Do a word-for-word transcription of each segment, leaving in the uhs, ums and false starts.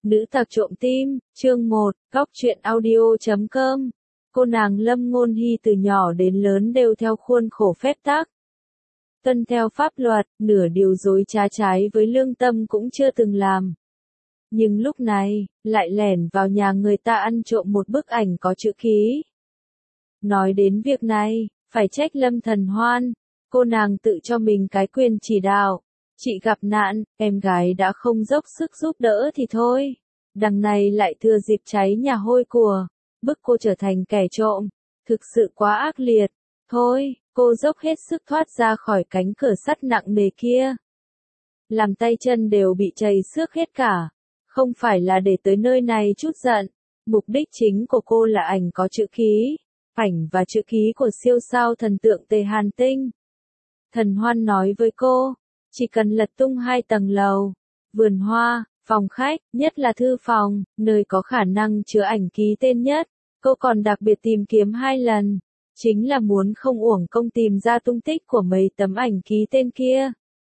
Nữ tặc trộm tim, chương một, góc truyện audio chấm com. Cô nàng Lâm Ngôn Hy từ nhỏ đến lớn đều theo khuôn khổ phép tắc. Tuân theo pháp luật, nửa điều dối trá trái với lương tâm cũng chưa từng làm. Nhưng lúc này, lại lẻn vào nhà người ta ăn trộm một bức ảnh có chữ ký. Nói đến việc này, phải trách Lâm Thần Hoan, cô nàng tự cho mình cái quyền chỉ đạo. Chị gặp nạn, em gái đã không dốc sức giúp đỡ thì thôi. Đằng này lại thừa dịp cháy nhà hôi của, bức cô trở thành kẻ trộm. Thực sự quá ác liệt. Thôi, cô dốc hết sức thoát ra khỏi cánh cửa sắt nặng nề kia. Làm tay chân đều bị chảy xước hết cả. Không phải là để tới nơi này chút giận. Mục đích chính của cô là ảnh có chữ ký. Ảnh và chữ ký của siêu sao thần tượng Tề Hàn Tinh. Thần Hoan nói với cô. Chỉ cần lật tung hai tầng lầu, vườn hoa, phòng khách, nhất là thư phòng, nơi có khả năng chứa ảnh ký tên nhất, cô còn đặc biệt tìm kiếm hai lần, chính là muốn không uổng công tìm ra tung tích của mấy tấm ảnh ký tên kia.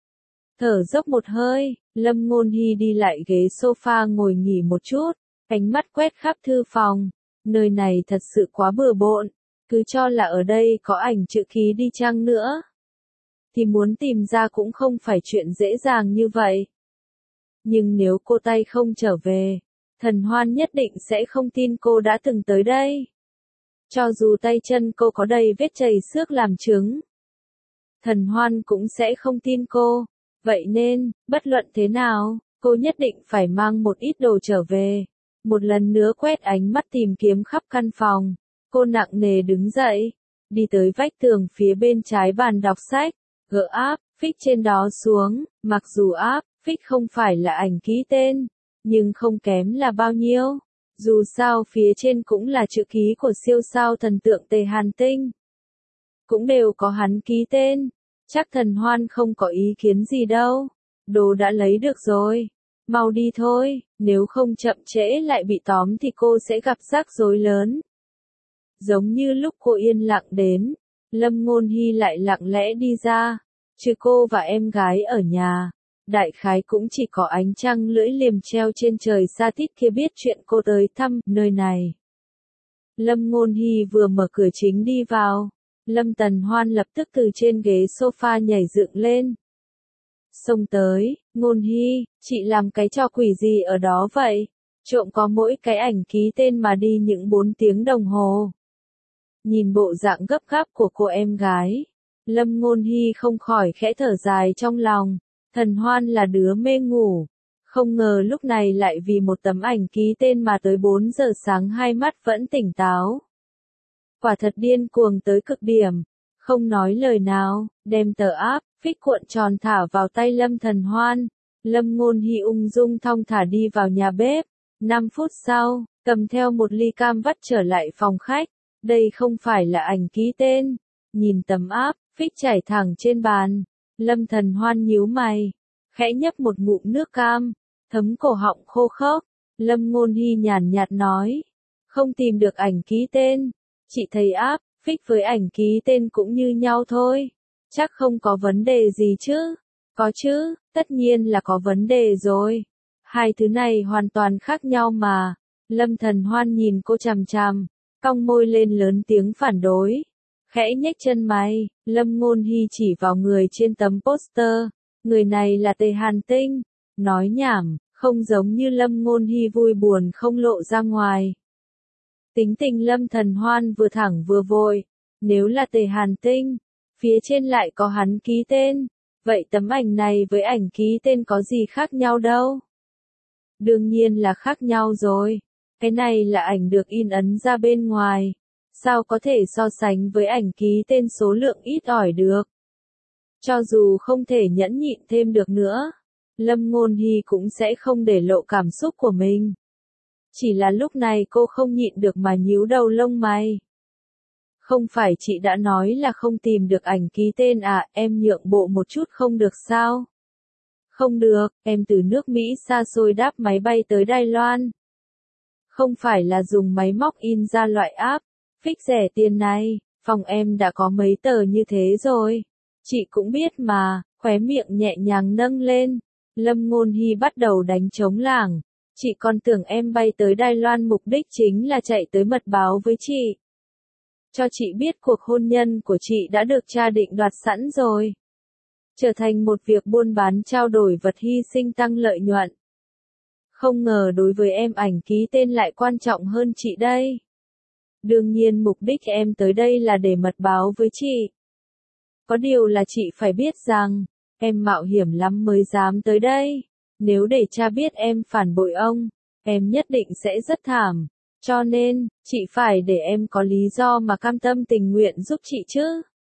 Thở dốc một hơi, Lâm Ngôn Hy đi lại ghế sofa ngồi nghỉ một chút, ánh mắt quét khắp thư phòng, nơi này thật sự quá bừa bộn, cứ cho là ở đây có ảnh chữ ký đi chăng nữa. Thì muốn tìm ra cũng không phải chuyện dễ dàng như vậy. Nhưng nếu cô tay không trở về, Thần Hoan nhất định sẽ không tin cô đã từng tới đây. Cho dù tay chân cô có đầy vết chảy xước làm chứng, Thần Hoan cũng sẽ không tin cô. Vậy nên, bất luận thế nào, cô nhất định phải mang một ít đồ trở về. Một lần nữa quét ánh mắt tìm kiếm khắp căn phòng, cô nặng nề đứng dậy, đi tới vách tường phía bên trái bàn đọc sách. Gỡ áp, phích trên đó xuống, mặc dù áp, phích không phải là ảnh ký tên, nhưng không kém là bao nhiêu. Dù sao phía trên cũng là chữ ký của siêu sao thần tượng Tề Hàn Tinh. Cũng đều có hắn ký tên, chắc Thần Hoan không có ý kiến gì đâu. Đồ đã lấy được rồi, mau đi thôi, nếu không chậm trễ lại bị tóm thì cô sẽ gặp rắc rối lớn. Giống như lúc cô yên lặng đến. Lâm Ngôn Hy lại lặng lẽ đi ra, trừ cô và em gái ở nhà, đại khái cũng chỉ có ánh trăng lưỡi liềm treo trên trời xa tít kia biết chuyện cô tới thăm nơi này. Lâm Ngôn Hy vừa mở cửa chính đi vào, Lâm Tần Hoan lập tức từ trên ghế sofa nhảy dựng lên. Xông tới, Ngôn Hy, chị làm cái trò quỷ gì ở đó vậy? Trộm có mỗi cái ảnh ký tên mà đi những bốn tiếng đồng hồ. Nhìn bộ dạng gấp gáp của cô em gái, Lâm Ngôn Hy không khỏi khẽ thở dài trong lòng. Thần Hoan là đứa mê ngủ, không ngờ lúc này lại vì một tấm ảnh ký tên mà tới bốn giờ sáng hai mắt vẫn tỉnh táo. Quả thật điên cuồng tới cực điểm, không nói lời nào, đem tờ áp, phích cuộn tròn thả vào tay Lâm Thần Hoan. Lâm Ngôn Hy ung dung thong thả đi vào nhà bếp, năm phút sau, cầm theo một ly cam vắt trở lại phòng khách. Đây không phải là ảnh ký tên. Nhìn tấm áp, phích chảy thẳng trên bàn. Lâm Thần Hoan nhíu mày. Khẽ nhấp một ngụm nước cam. Thấm cổ họng khô khốc. Lâm Ngôn Hy nhàn nhạt nói. Không tìm được ảnh ký tên. Chị thấy áp, phích với ảnh ký tên cũng như nhau thôi. Chắc không có vấn đề gì chứ. Có chứ, tất nhiên là có vấn đề rồi. Hai thứ này hoàn toàn khác nhau mà. Lâm Thần Hoan nhìn cô chằm chằm. Cong môi lên lớn tiếng phản đối. Khẽ nhếch chân mày, Lâm Ngôn Hy chỉ vào người trên tấm poster. Người này là Tề Hàn Tinh. Nói nhảm, không giống như Lâm Ngôn Hy vui buồn không lộ ra ngoài. Tính tình Lâm Thần Hoan vừa thẳng vừa vội. Nếu là Tề Hàn Tinh, phía trên lại có hắn ký tên. Vậy tấm ảnh này với ảnh ký tên có gì khác nhau đâu? Đương nhiên là khác nhau rồi. Cái này là ảnh được in ấn ra bên ngoài. Sao có thể so sánh với ảnh ký tên số lượng ít ỏi được? Cho dù không thể nhẫn nhịn thêm được nữa, Lâm Ngôn Hy cũng sẽ không để lộ cảm xúc của mình. Chỉ là lúc này cô không nhịn được mà nhíu đầu lông mày. Không phải chị đã nói là không tìm được ảnh ký tên à, em nhượng bộ một chút không được sao? Không được, em từ nước Mỹ xa xôi đáp máy bay tới Đài Loan. Không phải là dùng máy móc in ra loại áp, phích rẻ tiền này, phòng em đã có mấy tờ như thế rồi. Chị cũng biết mà, khóe miệng nhẹ nhàng nâng lên. Lâm Ngôn Hy bắt đầu đánh trống lảng. Chị còn tưởng em bay tới Đài Loan mục đích chính là chạy tới mật báo với chị. Cho chị biết cuộc hôn nhân của chị đã được cha định đoạt sẵn rồi. Trở thành một việc buôn bán trao đổi vật hy sinh tăng lợi nhuận. Không ngờ đối với em ảnh ký tên lại quan trọng hơn chị đây. Đương nhiên mục đích em tới đây là để mật báo với chị. Có điều là chị phải biết rằng, em mạo hiểm lắm mới dám tới đây. Nếu để cha biết em phản bội ông, em nhất định sẽ rất thảm. Cho nên, chị phải để em có lý do mà cam tâm tình nguyện giúp chị chứ.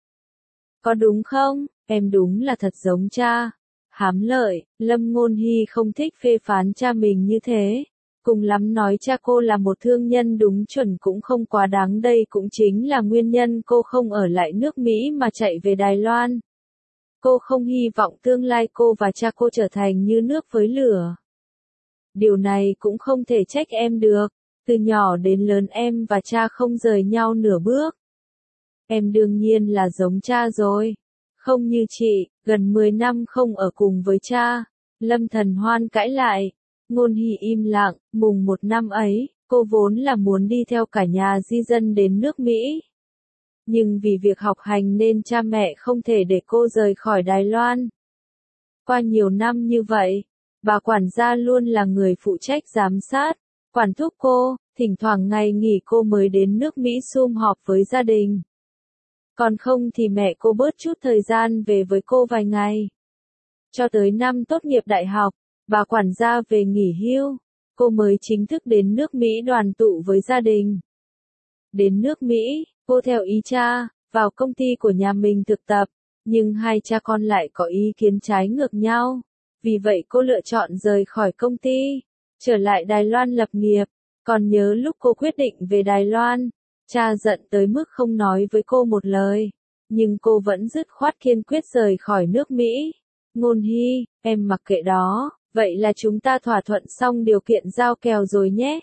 Có đúng không? Em đúng là thật giống cha. Hám lợi, Lâm Ngôn Hy không thích phê phán cha mình như thế. Cùng lắm nói cha cô là một thương nhân đúng chuẩn cũng không quá đáng, đây cũng chính là nguyên nhân cô không ở lại nước Mỹ mà chạy về Đài Loan. Cô không hy vọng tương lai cô và cha cô trở thành như nước với lửa. Điều này cũng không thể trách em được. Từ nhỏ đến lớn em và cha không rời nhau nửa bước. Em đương nhiên là giống cha rồi. Không như chị, gần mười năm không ở cùng với cha. Lâm Thần Hoan cãi lại. Ngôn Hy im lặng, mùng một năm ấy, cô vốn là muốn đi theo cả nhà di dân đến nước Mỹ. Nhưng vì việc học hành nên cha mẹ không thể để cô rời khỏi Đài Loan. Qua nhiều năm như vậy, bà quản gia luôn là người phụ trách giám sát, quản thúc cô, thỉnh thoảng ngày nghỉ cô mới đến nước Mỹ sum họp với gia đình. Còn không thì mẹ cô bớt chút thời gian về với cô vài ngày. Cho tới năm tốt nghiệp đại học, bà quản gia về nghỉ hưu, cô mới chính thức đến nước Mỹ đoàn tụ với gia đình. Đến nước Mỹ, cô theo ý cha, vào công ty của nhà mình thực tập, nhưng hai cha con lại có ý kiến trái ngược nhau. Vì vậy cô lựa chọn rời khỏi công ty, trở lại Đài Loan lập nghiệp. Còn nhớ lúc cô quyết định về Đài Loan, cha giận tới mức không nói với cô một lời, nhưng cô vẫn dứt khoát kiên quyết rời khỏi nước Mỹ. Ngôn Hy, em mặc kệ đó, vậy là chúng ta thỏa thuận xong điều kiện giao kèo rồi nhé.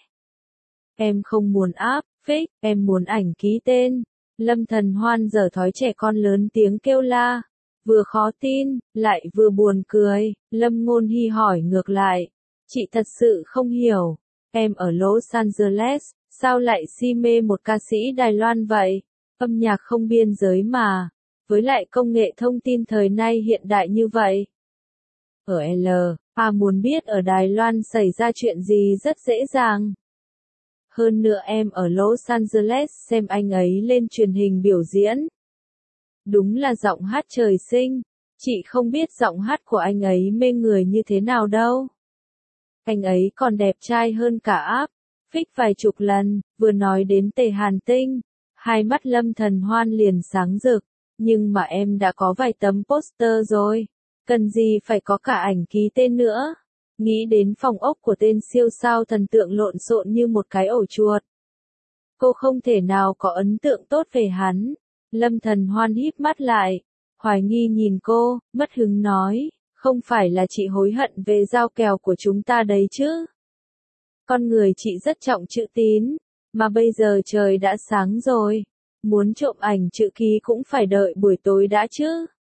Em không muốn áp, fake, em muốn ảnh ký tên. Lâm Thần Hoan giở thói trẻ con lớn tiếng kêu la. Vừa khó tin, lại vừa buồn cười. Lâm Ngôn Hy hỏi ngược lại. Chị thật sự không hiểu. Em ở Los Angeles, sao lại si mê một ca sĩ Đài Loan vậy? Âm nhạc không biên giới mà. Với lại công nghệ thông tin thời nay hiện đại như vậy. Ở L A muốn biết ở Đài Loan xảy ra chuyện gì rất dễ dàng. Hơn nữa em ở Los Angeles xem anh ấy lên truyền hình biểu diễn. Đúng là giọng hát trời sinh. Chị không biết giọng hát của anh ấy mê người như thế nào đâu. Anh ấy còn đẹp trai hơn cả áp, phích vài chục lần. Vừa nói đến Tề Hàn Tinh, hai mắt Lâm Thần Hoan liền sáng rực. Nhưng mà em đã có vài tấm poster rồi. Cần gì phải có cả ảnh ký tên nữa. Nghĩ đến phòng ốc của tên siêu sao thần tượng lộn xộn như một cái ổ chuột. Cô không thể nào có ấn tượng tốt về hắn. Lâm Thần Hoan híp mắt lại, hoài nghi nhìn cô, mất hứng nói, không phải là chị hối hận về giao kèo của chúng ta đấy chứ. Con người chị rất trọng chữ tín, mà bây giờ trời đã sáng rồi, muốn trộm ảnh chữ ký cũng phải đợi buổi tối đã chứ.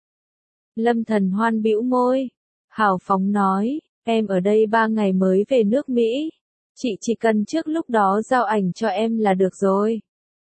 Lâm Thần Hoan bĩu môi, hào phóng nói, em ở đây ba ngày mới về nước Mỹ, chị chỉ cần trước lúc đó giao ảnh cho em là được rồi.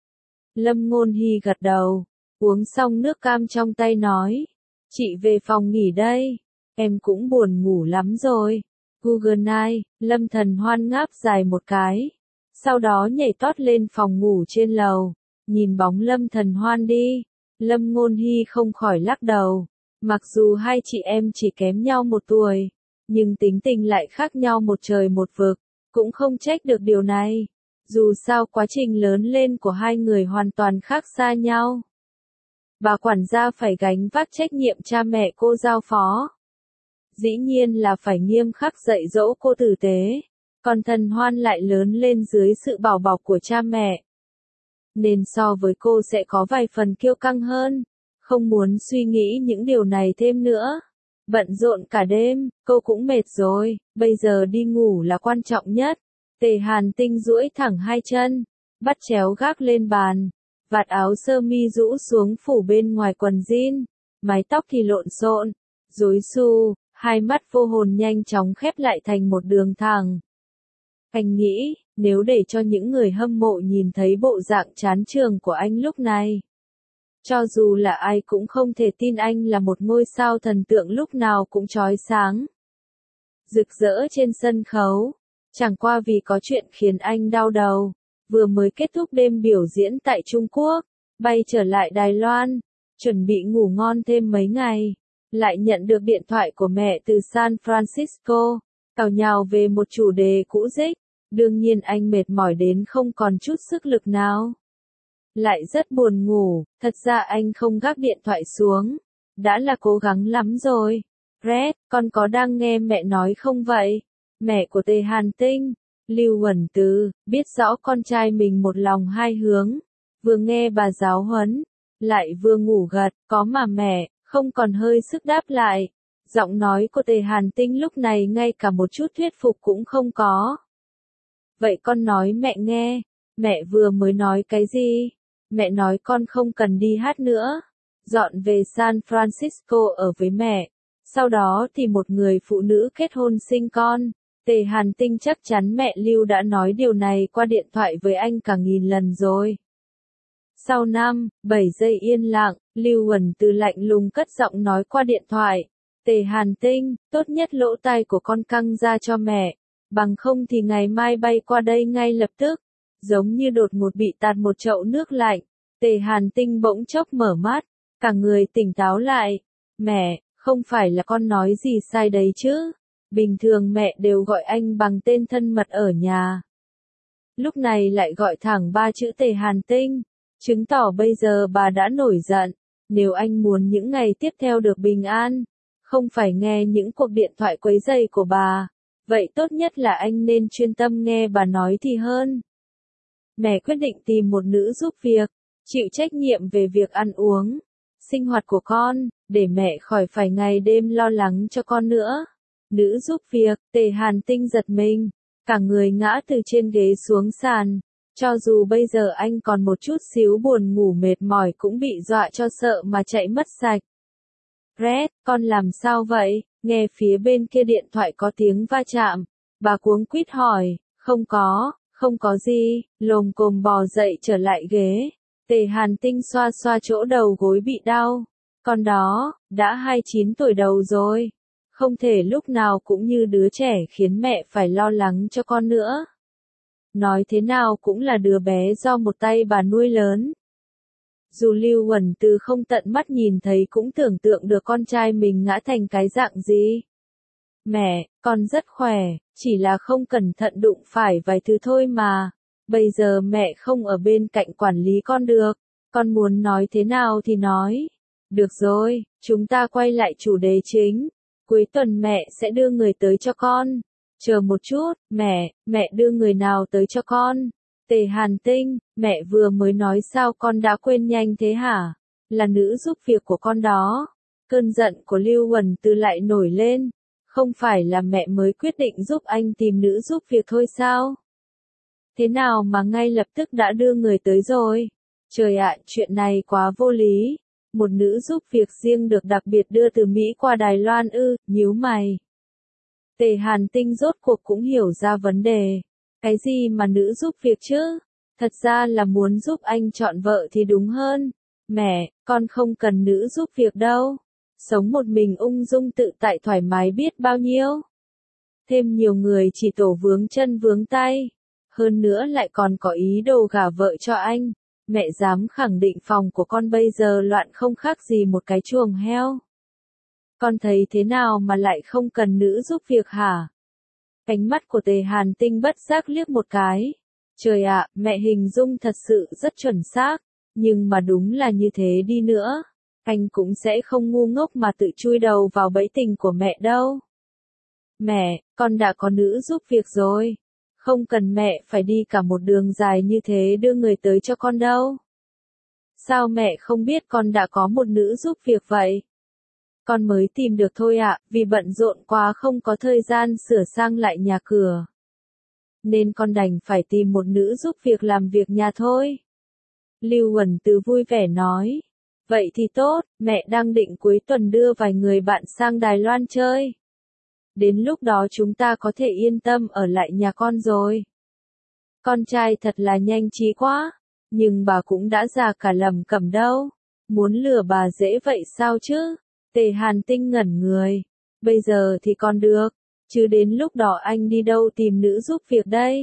Lâm Ngôn Hy gật đầu, uống xong nước cam trong tay nói, chị về phòng nghỉ đây, em cũng buồn ngủ lắm rồi. Google Night, Lâm Thần Hoan ngáp dài một cái, sau đó nhảy tót lên phòng ngủ trên lầu, nhìn bóng Lâm Thần Hoan đi, Lâm Ngôn Hy không khỏi lắc đầu, mặc dù hai chị em chỉ kém nhau một tuổi, nhưng tính tình lại khác nhau một trời một vực, cũng không trách được điều này. Dù sao quá trình lớn lên của hai người hoàn toàn khác xa nhau. Bà quản gia phải gánh vác trách nhiệm cha mẹ cô giao phó. Dĩ nhiên là phải nghiêm khắc dạy dỗ cô tử tế. Còn Thần Hoan lại lớn lên dưới sự bảo bọc của cha mẹ. Nên so với cô sẽ có vài phần kiêu căng hơn. Không muốn suy nghĩ những điều này thêm nữa. Bận rộn cả đêm, cô cũng mệt rồi, bây giờ đi ngủ là quan trọng nhất. Tề Hàn Tinh duỗi thẳng hai chân, bắt chéo gác lên bàn, vạt áo sơ mi rũ xuống phủ bên ngoài quần jean, mái tóc thì lộn xộn, rối xù, hai mắt vô hồn nhanh chóng khép lại thành một đường thẳng. Anh nghĩ, nếu để cho những người hâm mộ nhìn thấy bộ dạng chán trường của anh lúc này, cho dù là ai cũng không thể tin anh là một ngôi sao thần tượng lúc nào cũng chói sáng, rực rỡ trên sân khấu. Chẳng qua vì có chuyện khiến anh đau đầu, vừa mới kết thúc đêm biểu diễn tại Trung Quốc, bay trở lại Đài Loan, chuẩn bị ngủ ngon thêm mấy ngày, lại nhận được điện thoại của mẹ từ San Francisco, càu nhào về một chủ đề cũ rích. Đương nhiên anh mệt mỏi đến không còn chút sức lực nào. Lại rất buồn ngủ, thật ra anh không gác điện thoại xuống, đã là cố gắng lắm rồi. Red, con có đang nghe mẹ nói không vậy? Mẹ của Tề Hàn Tinh, Lưu Huẩn Từ, biết rõ con trai mình một lòng hai hướng, vừa nghe bà giáo huấn, lại vừa ngủ gật, có mà mẹ, không còn hơi sức đáp lại. Giọng nói của Tề Hàn Tinh lúc này ngay cả một chút thuyết phục cũng không có. Vậy con nói mẹ nghe, mẹ vừa mới nói cái gì? Mẹ nói con không cần đi hát nữa, dọn về San Francisco ở với mẹ, sau đó thì một người phụ nữ kết hôn sinh con. Tề Hàn Tinh chắc chắn mẹ Lưu đã nói điều này qua điện thoại với anh cả nghìn lần rồi. Sau năm, bảy giây yên lặng, Lưu Huẩn Từ lạnh lùng cất giọng nói qua điện thoại. Tề Hàn Tinh, tốt nhất lỗ tai của con căng ra cho mẹ, bằng không thì ngày mai bay qua đây ngay lập tức. Giống như đột ngột bị tạt một chậu nước lạnh, Tề Hàn Tinh bỗng chốc mở mắt, cả người tỉnh táo lại. Mẹ, không phải là con nói gì sai đấy chứ? Bình thường mẹ đều gọi anh bằng tên thân mật ở nhà. Lúc này lại gọi thẳng ba chữ Tề Hàn Tinh, chứng tỏ bây giờ bà đã nổi giận. Nếu anh muốn những ngày tiếp theo được bình an, không phải nghe những cuộc điện thoại quấy rầy của bà, vậy tốt nhất là anh nên chuyên tâm nghe bà nói thì hơn. Mẹ quyết định tìm một nữ giúp việc, chịu trách nhiệm về việc ăn uống, sinh hoạt của con, để mẹ khỏi phải ngày đêm lo lắng cho con nữa. Nữ giúp việc, Tề Hàn Tinh giật mình, cả người ngã từ trên ghế xuống sàn. Cho dù bây giờ anh còn một chút xíu buồn ngủ mệt mỏi cũng bị dọa cho sợ mà chạy mất sạch. Red, con làm sao vậy? Nghe phía bên kia điện thoại có tiếng va chạm, bà cuống quýt hỏi, không có, không có gì, lồm cồm bò dậy trở lại ghế. Tề Hàn Tinh xoa xoa chỗ đầu gối bị đau. Con đó, đã hai mươi chín tuổi đầu rồi. Không thể lúc nào cũng như đứa trẻ khiến mẹ phải lo lắng cho con nữa. Nói thế nào cũng là đứa bé do một tay bà nuôi lớn. Dù Lưu Huẩn Từ không tận mắt nhìn thấy cũng tưởng tượng được con trai mình ngã thành cái dạng gì. Mẹ, con rất khỏe, chỉ là không cẩn thận đụng phải vài thứ thôi mà. Bây giờ mẹ không ở bên cạnh quản lý con được. Con muốn nói thế nào thì nói. Được rồi, chúng ta quay lại chủ đề chính. Cuối tuần mẹ sẽ đưa người tới cho con. Chờ một chút, mẹ, mẹ đưa người nào tới cho con? Tề Hàn Tinh, mẹ vừa mới nói sao con đã quên nhanh thế hả? Là nữ giúp việc của con đó. Cơn giận của Lưu Huẩn Từ lại nổi lên. Không phải là mẹ mới quyết định giúp anh tìm nữ giúp việc thôi sao? Thế nào mà ngay lập tức đã đưa người tới rồi? Trời ạ, chuyện này quá vô lý. Một nữ giúp việc riêng được đặc biệt đưa từ Mỹ qua Đài Loan ư, nhíu mày. Tề Hàn Tinh rốt cuộc cũng hiểu ra vấn đề. Cái gì mà nữ giúp việc chứ? Thật ra là muốn giúp anh chọn vợ thì đúng hơn. Mẹ, con không cần nữ giúp việc đâu. Sống một mình ung dung tự tại thoải mái biết bao nhiêu. Thêm nhiều người chỉ tổ vướng chân vướng tay. Hơn nữa lại còn có ý đồ gả vợ cho anh. Mẹ dám khẳng định phòng của con bây giờ loạn không khác gì một cái chuồng heo. Con thấy thế nào mà lại không cần nữ giúp việc hả? Ánh mắt của Tề Hàn Tinh bất giác liếc một cái. Trời ạ, mẹ hình dung thật sự rất chuẩn xác. Nhưng mà đúng là như thế đi nữa. Anh cũng sẽ không ngu ngốc mà tự chui đầu vào bẫy tình của mẹ đâu. Mẹ, con đã có nữ giúp việc rồi. Không cần mẹ phải đi cả một đường dài như thế đưa người tới cho con đâu. Sao mẹ không biết con đã có một nữ giúp việc vậy? Con mới tìm được thôi ạ, vì bận rộn quá không có thời gian sửa sang lại nhà cửa. Nên con đành phải tìm một nữ giúp việc làm việc nhà thôi. Lưu Huẩn Từ vui vẻ nói. Vậy thì tốt, mẹ đang định cuối tuần đưa vài người bạn sang Đài Loan chơi. Đến lúc đó chúng ta có thể yên tâm ở lại nhà con rồi. Con trai thật là nhanh trí quá, nhưng bà cũng đã già cả lầm cẩm đâu. Muốn lừa bà dễ vậy sao chứ? Tề Hàn Tinh ngẩn người. Bây giờ thì còn được, chứ đến lúc đó anh đi đâu tìm nữ giúp việc đây?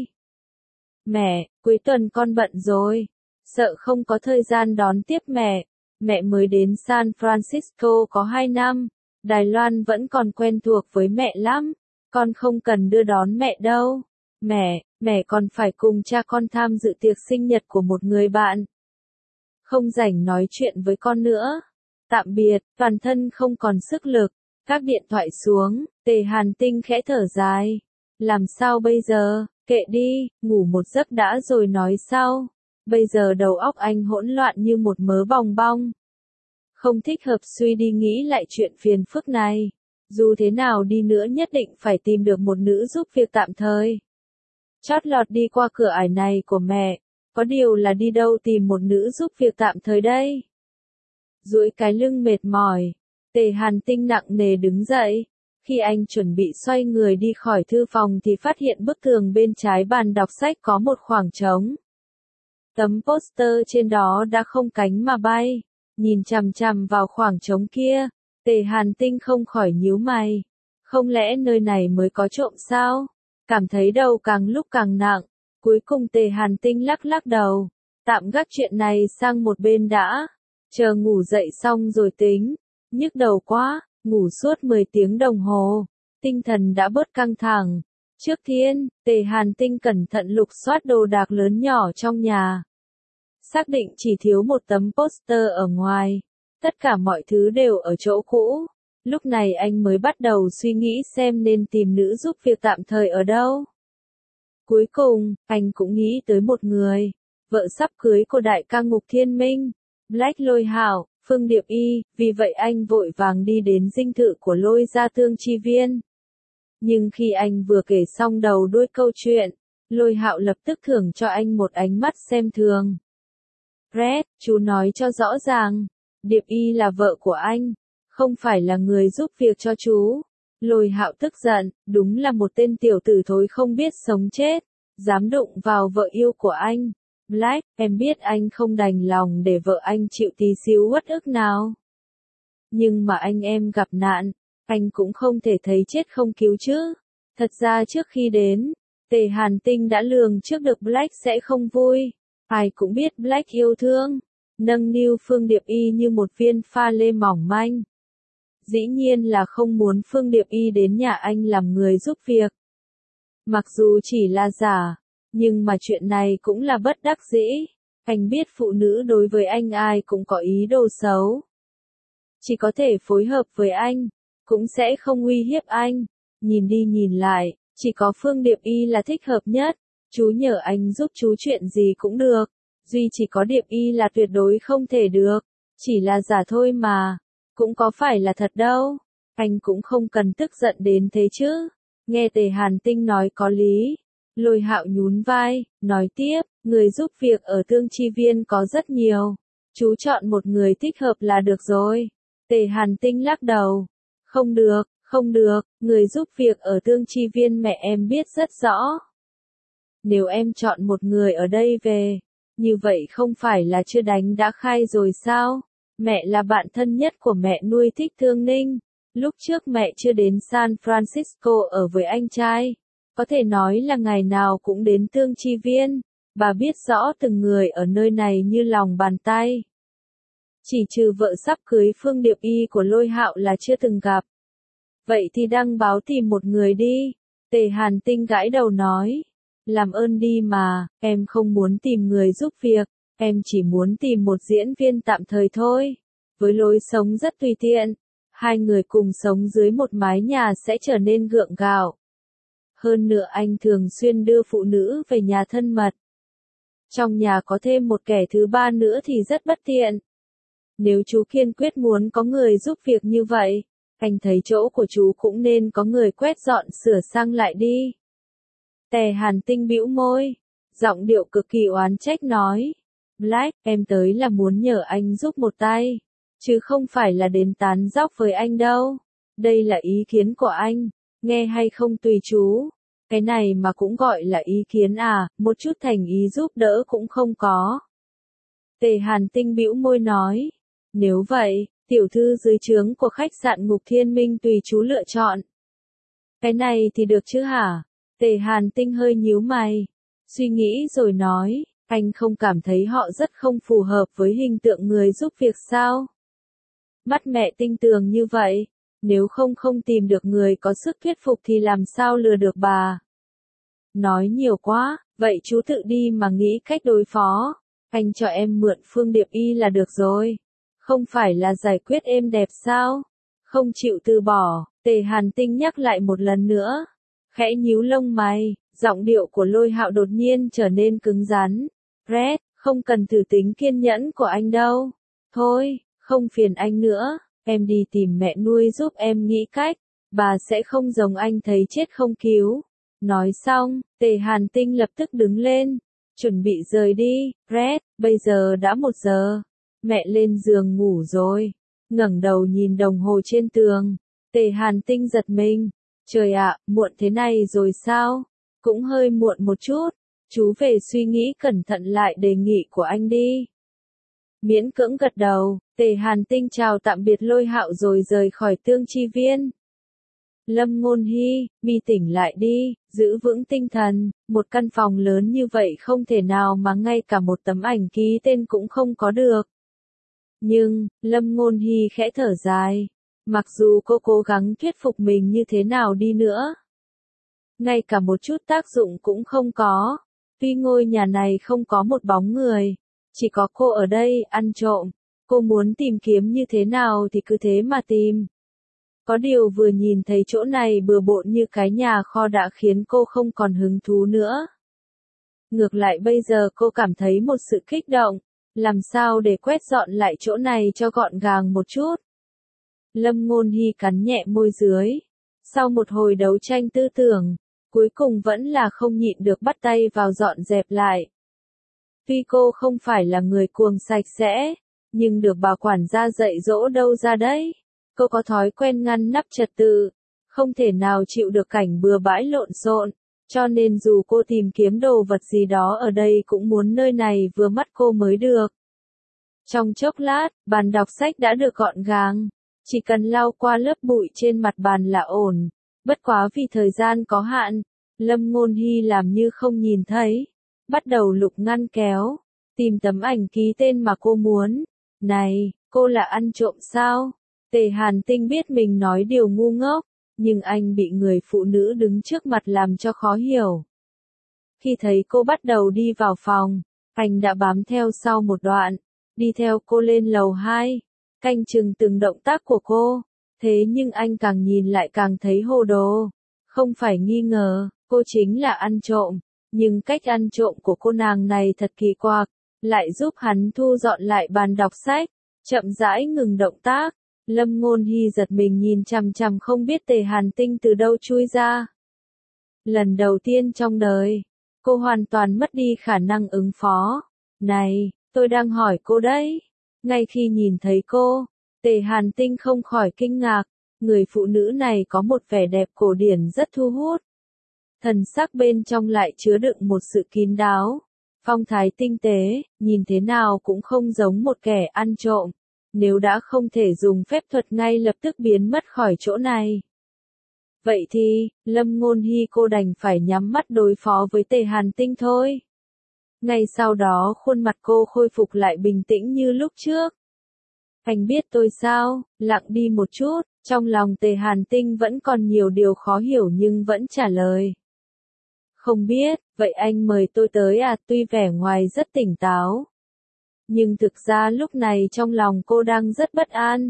Mẹ, cuối tuần con bận rồi. Sợ không có thời gian đón tiếp mẹ. Mẹ mới đến San Francisco có hai năm. Đài Loan vẫn còn quen thuộc với mẹ lắm. Con không cần đưa đón mẹ đâu. Mẹ, mẹ còn phải cùng cha con tham dự tiệc sinh nhật của một người bạn. Không rảnh nói chuyện với con nữa. Tạm biệt, toàn thân không còn sức lực. Các điện thoại xuống, Tề Hàn Tinh khẽ thở dài. Làm sao bây giờ, kệ đi, ngủ một giấc đã rồi nói sau. Bây giờ đầu óc anh hỗn loạn như một mớ bòng bong. Không thích hợp suy đi nghĩ lại chuyện phiền phức này. Dù thế nào đi nữa nhất định phải tìm được một nữ giúp việc tạm thời. Chót lọt đi qua cửa ải này của mẹ. Có điều là đi đâu tìm một nữ giúp việc tạm thời đây? Duỗi cái lưng mệt mỏi. Tề Hàn Tinh nặng nề đứng dậy. Khi anh chuẩn bị xoay người đi khỏi thư phòng thì phát hiện bức tường bên trái bàn đọc sách có một khoảng trống. Tấm poster trên đó đã không cánh mà bay. Nhìn chằm chằm vào khoảng trống kia, Tề Hàn Tinh không khỏi nhíu mày. Không lẽ nơi này mới có trộm sao? Cảm thấy đầu càng lúc càng nặng. Cuối cùng Tề Hàn Tinh lắc lắc đầu. Tạm gác chuyện này sang một bên đã. Chờ ngủ dậy xong rồi tính. Nhức đầu quá, ngủ suốt mười tiếng đồng hồ. Tinh thần đã bớt căng thẳng. Trước tiên, Tề Hàn Tinh cẩn thận lục soát đồ đạc lớn nhỏ trong nhà. Xác định chỉ thiếu một tấm poster ở ngoài. Tất cả mọi thứ đều ở chỗ cũ. Lúc này anh mới bắt đầu suy nghĩ xem nên tìm nữ giúp việc tạm thời ở đâu. Cuối cùng, anh cũng nghĩ tới một người. Vợ sắp cưới của đại ca Ngục Thiên Minh. Black Lôi Hạo, Phương Điệp Y, vì vậy anh vội vàng đi đến dinh thự của Lôi Gia Tương Chi Viên. Nhưng khi anh vừa kể xong đầu đuôi câu chuyện, Lôi Hạo lập tức thưởng cho anh một ánh mắt xem thường. Red, chú nói cho rõ ràng, Điệp Y là vợ của anh, không phải là người giúp việc cho chú. Lôi Hạo tức giận, đúng là một tên tiểu tử thối không biết sống chết, dám đụng vào vợ yêu của anh. Black, em biết anh không đành lòng để vợ anh chịu tí xíu uất ức nào. Nhưng mà anh em gặp nạn, anh cũng không thể thấy chết không cứu chứ. Thật ra trước khi đến, Tề Hàn Tinh đã lường trước được Black sẽ không vui. Ai cũng biết Black yêu thương, nâng niu Phương Điệp Y như một viên pha lê mỏng manh. Dĩ nhiên là không muốn Phương Điệp Y đến nhà anh làm người giúp việc. Mặc dù chỉ là giả, nhưng mà chuyện này cũng là bất đắc dĩ. Anh biết phụ nữ đối với anh ai cũng có ý đồ xấu. Chỉ có thể phối hợp với anh, cũng sẽ không uy hiếp anh. Nhìn đi nhìn lại, chỉ có Phương Điệp Y là thích hợp nhất. Chú nhờ anh giúp chú chuyện gì cũng được. Duy chỉ có Điệp Y là tuyệt đối không thể được. Chỉ là giả thôi mà. Cũng có phải là thật đâu. Anh cũng không cần tức giận đến thế chứ. Nghe Tề Hàn Tinh nói có lý. Lôi Hạo nhún vai, nói tiếp, người giúp việc ở Tương Chi Viên có rất nhiều. Chú chọn một người thích hợp là được rồi. Tề Hàn Tinh lắc đầu. Không được, không được, người giúp việc ở Tương Chi Viên mẹ em biết rất rõ. Nếu em chọn một người ở đây về, như vậy không phải là chưa đánh đã khai rồi sao? Mẹ là bạn thân nhất của mẹ nuôi Thích Thương Ninh. Lúc trước mẹ chưa đến San Francisco ở với anh trai. Có thể nói là ngày nào cũng đến Tương Chi Viên. Bà biết rõ từng người ở nơi này như lòng bàn tay. Chỉ trừ vợ sắp cưới Phương Điệp Y của Lôi Hạo là chưa từng gặp. Vậy thì đăng báo tìm một người đi. Tề Hàn Tinh gãi đầu nói. Làm ơn đi mà, em không muốn tìm người giúp việc. Em chỉ muốn tìm một diễn viên tạm thời thôi. Với lối sống rất tùy tiện. Hai người cùng sống dưới một mái nhà sẽ trở nên gượng gạo. Hơn nữa anh thường xuyên đưa phụ nữ về nhà thân mật. Trong nhà có thêm một kẻ thứ ba nữa thì rất bất tiện. Nếu chú kiên quyết muốn có người giúp việc như vậy, anh thấy chỗ của chú cũng nên có người quét dọn sửa sang lại đi. Tề Hàn Tinh bĩu môi, giọng điệu cực kỳ oán trách nói. Black, em tới là muốn nhờ anh giúp một tay, chứ không phải là đến tán dóc với anh đâu. Đây là ý kiến của anh. Nghe hay không tùy chú. Cái này mà cũng gọi là ý kiến à, một chút thành ý giúp đỡ cũng không có. Tề Hàn Tinh bĩu môi nói. Nếu vậy, tiểu thư dưới trướng của khách sạn Ngục Thiên Minh tùy chú lựa chọn. Cái này thì được chứ hả? Tề Hàn Tinh hơi nhíu mày. Suy nghĩ rồi nói, anh không cảm thấy họ rất không phù hợp với hình tượng người giúp việc sao? Mắt mẹ tinh tường như vậy, nếu không không tìm được người có sức thuyết phục thì làm sao lừa được bà? Nói nhiều quá, vậy chú tự đi mà nghĩ cách đối phó. Anh cho em mượn Phương Điệp Y là được rồi. Không phải là giải quyết êm đẹp sao? Không chịu từ bỏ, Tề Hàn Tinh nhắc lại một lần nữa. Khẽ nhíu lông mày, giọng điệu của Lôi Hạo đột nhiên trở nên cứng rắn. Red, không cần thử tính kiên nhẫn của anh đâu. Thôi, không phiền anh nữa, em đi tìm mẹ nuôi giúp em nghĩ cách. Bà sẽ không giống anh thấy chết không cứu. Nói xong, Tề Hàn Tinh lập tức đứng lên. Chuẩn bị rời đi. Red, bây giờ đã một giờ. Mẹ lên giường ngủ rồi. Ngẩng đầu nhìn đồng hồ trên tường. Tề Hàn Tinh giật mình. Trời ạ, muộn thế này rồi sao? Cũng hơi muộn một chút. Chú về suy nghĩ cẩn thận lại đề nghị của anh đi. Miễn cưỡng gật đầu, Tề Hàn Tinh chào tạm biệt Lôi Hạo rồi rời khỏi Tương Chi Viên. Lâm Ngôn Hy, mi tỉnh lại đi, giữ vững tinh thần, một căn phòng lớn như vậy không thể nào mà ngay cả một tấm ảnh ký tên cũng không có được. Nhưng, Lâm Ngôn Hy khẽ thở dài, mặc dù cô cố gắng thuyết phục mình như thế nào đi nữa, ngay cả một chút tác dụng cũng không có. Tuy ngôi nhà này không có một bóng người, chỉ có cô ở đây ăn trộm, cô muốn tìm kiếm như thế nào thì cứ thế mà tìm. Có điều vừa nhìn thấy chỗ này bừa bộn như cái nhà kho đã khiến cô không còn hứng thú nữa. Ngược lại bây giờ cô cảm thấy một sự kích động, làm sao để quét dọn lại chỗ này cho gọn gàng một chút. Lâm Ngôn Hy cắn nhẹ môi dưới. Sau một hồi đấu tranh tư tưởng, cuối cùng vẫn là không nhịn được bắt tay vào dọn dẹp lại. Tuy cô không phải là người cuồng sạch sẽ, nhưng được bà quản gia dạy dỗ đâu ra đấy. Cô có thói quen ngăn nắp trật tự, không thể nào chịu được cảnh bừa bãi lộn xộn, cho nên dù cô tìm kiếm đồ vật gì đó ở đây cũng muốn nơi này vừa mắt cô mới được. Trong chốc lát, bàn đọc sách đã được gọn gàng, chỉ cần lau qua lớp bụi trên mặt bàn là ổn. Bất quá vì thời gian có hạn, Lâm Ngôn Hy làm như không nhìn thấy, bắt đầu lục ngăn kéo, tìm tấm ảnh ký tên mà cô muốn. Này, cô là ăn trộm sao? Tề Hàn Tinh biết mình nói điều ngu ngốc, nhưng anh bị người phụ nữ đứng trước mặt làm cho khó hiểu. Khi thấy cô bắt đầu đi vào phòng, anh đã bám theo sau một đoạn, đi theo cô lên lầu hai, canh chừng từng động tác của cô. Thế nhưng anh càng nhìn lại càng thấy hồ đồ. Không phải nghi ngờ, cô chính là ăn trộm, nhưng cách ăn trộm của cô nàng này thật kỳ quặc, lại giúp hắn thu dọn lại bàn đọc sách, chậm rãi ngừng động tác. Lâm Ngôn Hy giật mình nhìn chằm chằm không biết Tề Hàn Tinh từ đâu chui ra. Lần đầu tiên trong đời, cô hoàn toàn mất đi khả năng ứng phó. Này, tôi đang hỏi cô đấy. Ngay khi nhìn thấy cô, Tề Hàn Tinh không khỏi kinh ngạc, người phụ nữ này có một vẻ đẹp cổ điển rất thu hút. Thần sắc bên trong lại chứa đựng một sự kín đáo, phong thái tinh tế, nhìn thế nào cũng không giống một kẻ ăn trộm. Nếu đã không thể dùng phép thuật ngay lập tức biến mất khỏi chỗ này. Vậy thì, Lâm Ngôn Hy cô đành phải nhắm mắt đối phó với Tề Hàn Tinh thôi. Ngay sau đó khuôn mặt cô khôi phục lại bình tĩnh như lúc trước. Anh biết tôi sao? Lặng đi một chút, trong lòng Tề Hàn Tinh vẫn còn nhiều điều khó hiểu nhưng vẫn trả lời. Không biết, vậy anh mời tôi tới à? Tuy vẻ ngoài rất tỉnh táo, nhưng thực ra lúc này trong lòng cô đang rất bất an.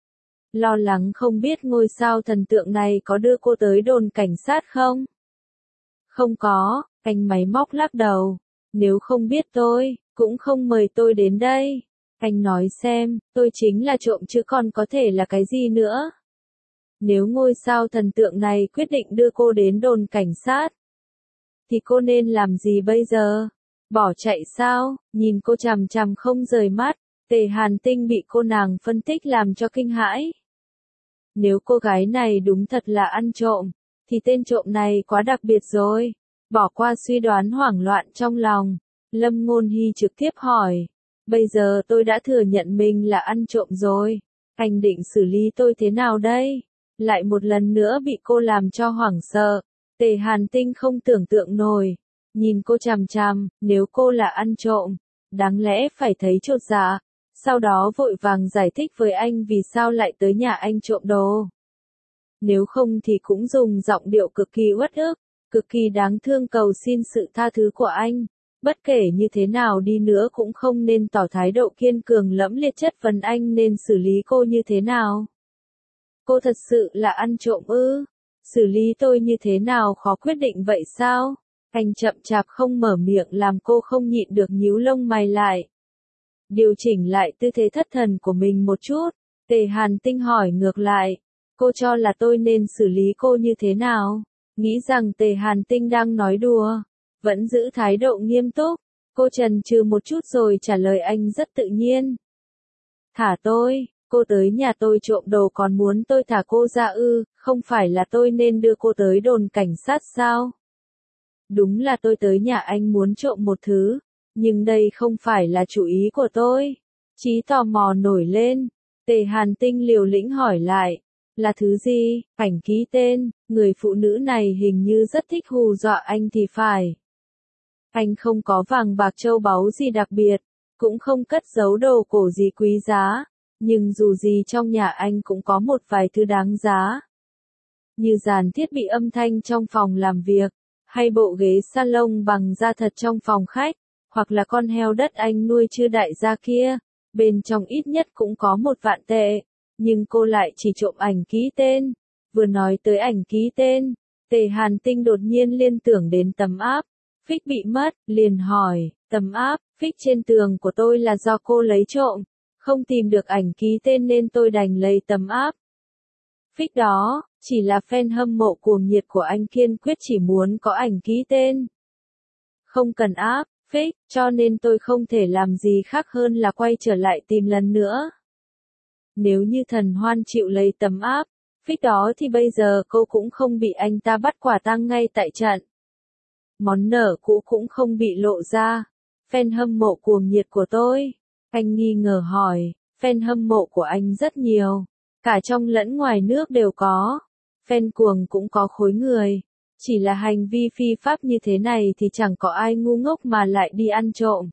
Lo lắng không biết ngôi sao thần tượng này có đưa cô tới đồn cảnh sát không? Không có, anh máy móc lắc đầu. Nếu không biết tôi, cũng không mời tôi đến đây. Anh nói xem, tôi chính là trộm chứ còn có thể là cái gì nữa? Nếu ngôi sao thần tượng này quyết định đưa cô đến đồn cảnh sát, thì cô nên làm gì bây giờ? Bỏ chạy sao? Nhìn cô chằm chằm không rời mắt, Tề Hàn Tinh bị cô nàng phân tích làm cho kinh hãi. Nếu cô gái này đúng thật là ăn trộm, thì tên trộm này quá đặc biệt rồi. Bỏ qua suy đoán hoảng loạn trong lòng, Lâm Ngôn Hy trực tiếp hỏi. Bây giờ tôi đã thừa nhận mình là ăn trộm rồi. Anh định xử lý tôi thế nào đây? Lại một lần nữa bị cô làm cho hoảng sợ. Tề Hàn Tinh không tưởng tượng nổi. Nhìn cô chằm chằm, nếu cô là ăn trộm, đáng lẽ phải thấy chột dạ. Sau đó vội vàng giải thích với anh vì sao lại tới nhà anh trộm đồ. Nếu không thì cũng dùng giọng điệu cực kỳ uất ức, cực kỳ đáng thương cầu xin sự tha thứ của anh. Bất kể như thế nào đi nữa cũng không nên tỏ thái độ kiên cường lẫm liệt chất vấn anh nên xử lý cô như thế nào. Cô thật sự là ăn trộm ư? Xử lý tôi như thế nào khó quyết định vậy sao? Anh chậm chạp không mở miệng làm cô không nhịn được nhíu lông mày lại. Điều chỉnh lại tư thế thất thần của mình một chút, Tề Hàn Tinh hỏi ngược lại. Cô cho là tôi nên xử lý cô như thế nào? Nghĩ rằng Tề Hàn Tinh đang nói đùa, vẫn giữ thái độ nghiêm túc. Cô chần chừ một chút rồi trả lời anh rất tự nhiên. Thả tôi, cô tới nhà tôi trộm đồ còn muốn tôi thả cô ra ư, không phải là tôi nên đưa cô tới đồn cảnh sát sao? Đúng là tôi tới nhà anh muốn trộm một thứ, nhưng đây không phải là chủ ý của tôi. Chí tò mò nổi lên, Tề Hàn Tinh liều lĩnh hỏi lại. Là thứ gì? Ảnh ký tên, người phụ nữ này hình như rất thích hù dọa anh thì phải. Anh không có vàng bạc châu báu gì đặc biệt, cũng không cất giấu đồ cổ gì quý giá, nhưng dù gì trong nhà anh cũng có một vài thứ đáng giá. Như dàn thiết bị âm thanh trong phòng làm việc, hay bộ ghế salon bằng da thật trong phòng khách, hoặc là con heo đất anh nuôi chưa đại gia kia, bên trong ít nhất cũng có một vạn tệ. Nhưng cô lại chỉ trộm ảnh ký tên. Vừa nói tới ảnh ký tên, Tề Hàn Tinh đột nhiên liên tưởng đến tấm áp. Phích bị mất, liền hỏi, tấm áp, phích trên tường của tôi là do cô lấy trộm. Không tìm được ảnh ký tên nên tôi đành lấy tấm áp. Phích đó, chỉ là fan hâm mộ cuồng nhiệt của anh kiên quyết chỉ muốn có ảnh ký tên. Không cần áp, phích, cho nên tôi không thể làm gì khác hơn là quay trở lại tìm lần nữa. Nếu như Thần Hoan chịu lấy tấm áp, phích đó thì bây giờ cô cũng không bị anh ta bắt quả tang ngay tại trận. Món nợ cũ cũng không bị lộ ra. Fan hâm mộ cuồng nhiệt của tôi. Anh nghi ngờ hỏi, fan hâm mộ của anh rất nhiều. Cả trong lẫn ngoài nước đều có. Fan cuồng cũng có khối người. Chỉ là hành vi phi pháp như thế này thì chẳng có ai ngu ngốc mà lại đi ăn trộm.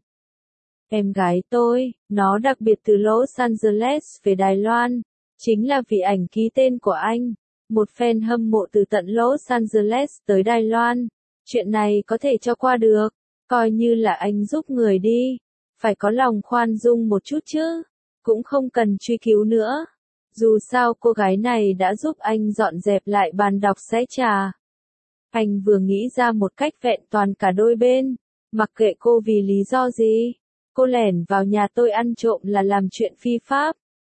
Em gái tôi, nó đặc biệt từ Los Angeles về Đài Loan, chính là vì ảnh ký tên của anh. Một fan hâm mộ từ tận Los Angeles tới Đài Loan. Chuyện này có thể cho qua được, coi như là anh giúp người đi. Phải có lòng khoan dung một chút chứ, cũng không cần truy cứu nữa. Dù sao cô gái này đã giúp anh dọn dẹp lại bàn đọc sách trà. Anh vừa nghĩ ra một cách vẹn toàn cả đôi bên, mặc kệ cô vì lý do gì. Cô lẻn vào nhà tôi ăn trộm là làm chuyện phi pháp.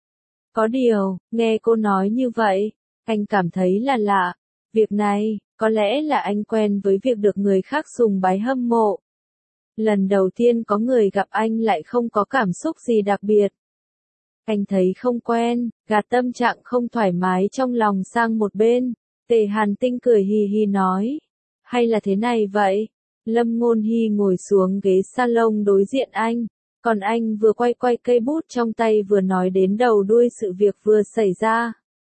Có điều, nghe cô nói như vậy, anh cảm thấy là lạ. Việc này, có lẽ là anh quen với việc được người khác sùng bái hâm mộ. Lần đầu tiên có người gặp anh lại không có cảm xúc gì đặc biệt. Anh thấy không quen, gạt tâm trạng không thoải mái trong lòng sang một bên. Tề Hàn Tinh cười hì hì nói. Hay là thế này vậy? Lâm Ngôn Hy ngồi xuống ghế salon đối diện anh. Còn anh vừa quay quay cây bút trong tay vừa nói đến đầu đuôi sự việc vừa xảy ra.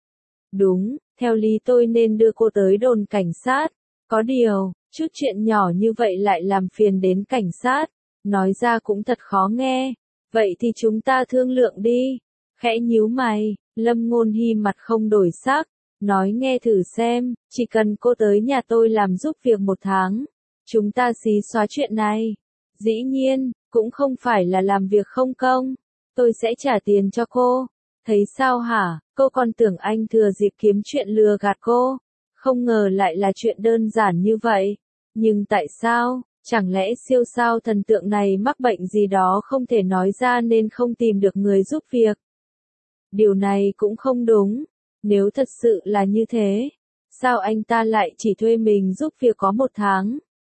Đúng, theo lý tôi nên đưa cô tới đồn cảnh sát. Có điều, chút chuyện nhỏ như vậy lại làm phiền đến cảnh sát. Nói ra cũng thật khó nghe. Vậy thì chúng ta thương lượng đi. Khẽ nhíu mày, Lâm Ngôn Hy mặt không đổi sắc. Nói nghe thử xem, chỉ cần cô tới nhà tôi làm giúp việc một tháng. Chúng ta xí xóa chuyện này. Dĩ nhiên, cũng không phải là làm việc không công. Tôi sẽ trả tiền cho cô. Thấy sao hả, cô còn tưởng anh thừa dịp kiếm chuyện lừa gạt cô. Không ngờ lại là chuyện đơn giản như vậy. Nhưng tại sao, chẳng lẽ siêu sao thần tượng này mắc bệnh gì đó không thể nói ra nên không tìm được người giúp việc? Điều này cũng không đúng. Nếu thật sự là như thế, sao anh ta lại chỉ thuê mình giúp việc có một tháng?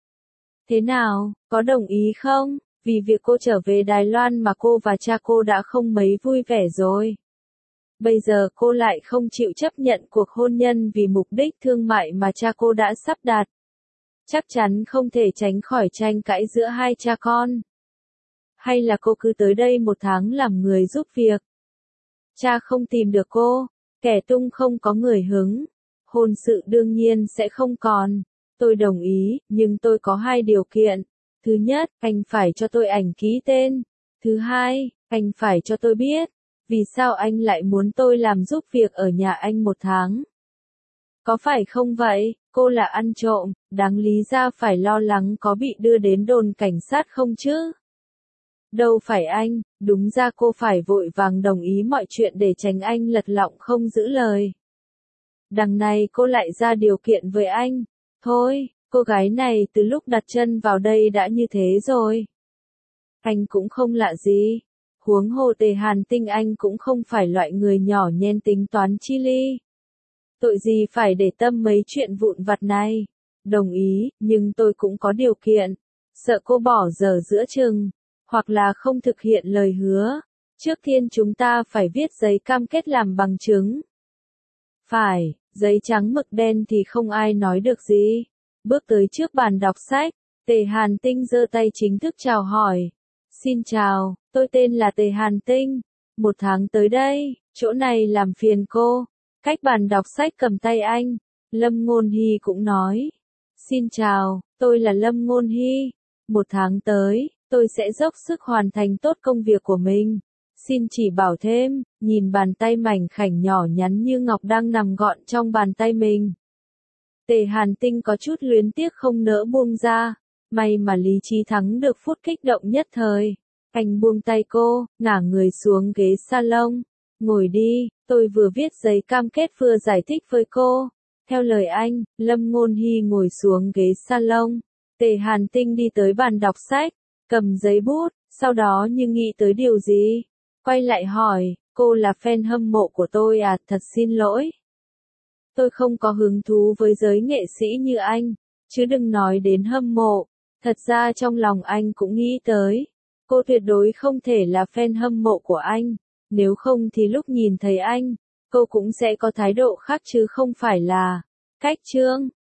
Thế nào, có đồng ý không? Vì việc cô trở về Đài Loan mà cô và cha cô đã không mấy vui vẻ rồi. Bây giờ cô lại không chịu chấp nhận cuộc hôn nhân vì mục đích thương mại mà cha cô đã sắp đặt. Chắc chắn không thể tránh khỏi tranh cãi giữa hai cha con. Hay là cô cứ tới đây một tháng làm người giúp việc? Cha không tìm được cô, kẻ tung không có người hứng. Hôn sự đương nhiên sẽ không còn. Tôi đồng ý, nhưng tôi có hai điều kiện. Thứ nhất, anh phải cho tôi ảnh ký tên. Thứ hai, anh phải cho tôi biết, vì sao anh lại muốn tôi làm giúp việc ở nhà anh một tháng. Có phải không vậy? Cô là ăn trộm, đáng lý ra phải lo lắng có bị đưa đến đồn cảnh sát không chứ? Đâu phải anh, đúng ra cô phải vội vàng đồng ý mọi chuyện để tránh anh lật lọng không giữ lời. Đằng này cô lại ra điều kiện với anh. Thôi, cô gái này từ lúc đặt chân vào đây đã như thế rồi. Anh cũng không lạ gì. Huống hồ Tề Hàn Tinh anh cũng không phải loại người nhỏ nhen tính toán chi ly. Tội gì phải để tâm mấy chuyện vụn vặt này. Đồng ý, nhưng tôi cũng có điều kiện. Sợ cô bỏ dở giữa chừng, hoặc là không thực hiện lời hứa. Trước tiên chúng ta phải viết giấy cam kết làm bằng chứng. Phải, giấy trắng mực đen thì không ai nói được gì. Bước tới trước bàn đọc sách, Tề Hàn Tinh giơ tay chính thức chào hỏi. Xin chào, tôi tên là Tề Hàn Tinh. Một tháng tới đây, chỗ này làm phiền cô. Cách bàn đọc sách cầm tay anh, Lâm Ngôn Hy cũng nói. Xin chào, tôi là Lâm Ngôn Hy. Một tháng tới, tôi sẽ dốc sức hoàn thành tốt công việc của mình. Xin chỉ bảo thêm, nhìn bàn tay mảnh khảnh nhỏ nhắn như ngọc đang nằm gọn trong bàn tay mình. Tề Hàn Tinh có chút luyến tiếc không nỡ buông ra. May mà lý trí thắng được phút kích động nhất thời. Anh buông tay cô, ngả người xuống ghế salon. Ngồi đi, tôi vừa viết giấy cam kết vừa giải thích với cô. Theo lời anh, Lâm Ngôn Hy ngồi xuống ghế salon. Tề Hàn Tinh đi tới bàn đọc sách, cầm giấy bút, sau đó như nghĩ tới điều gì. Quay lại hỏi, cô là fan hâm mộ của tôi à, thật xin lỗi. Tôi không có hứng thú với giới nghệ sĩ như anh, chứ đừng nói đến hâm mộ. Thật ra trong lòng anh cũng nghĩ tới, cô tuyệt đối không thể là fan hâm mộ của anh, nếu không thì lúc nhìn thấy anh, cô cũng sẽ có thái độ khác chứ không phải là. Cách chương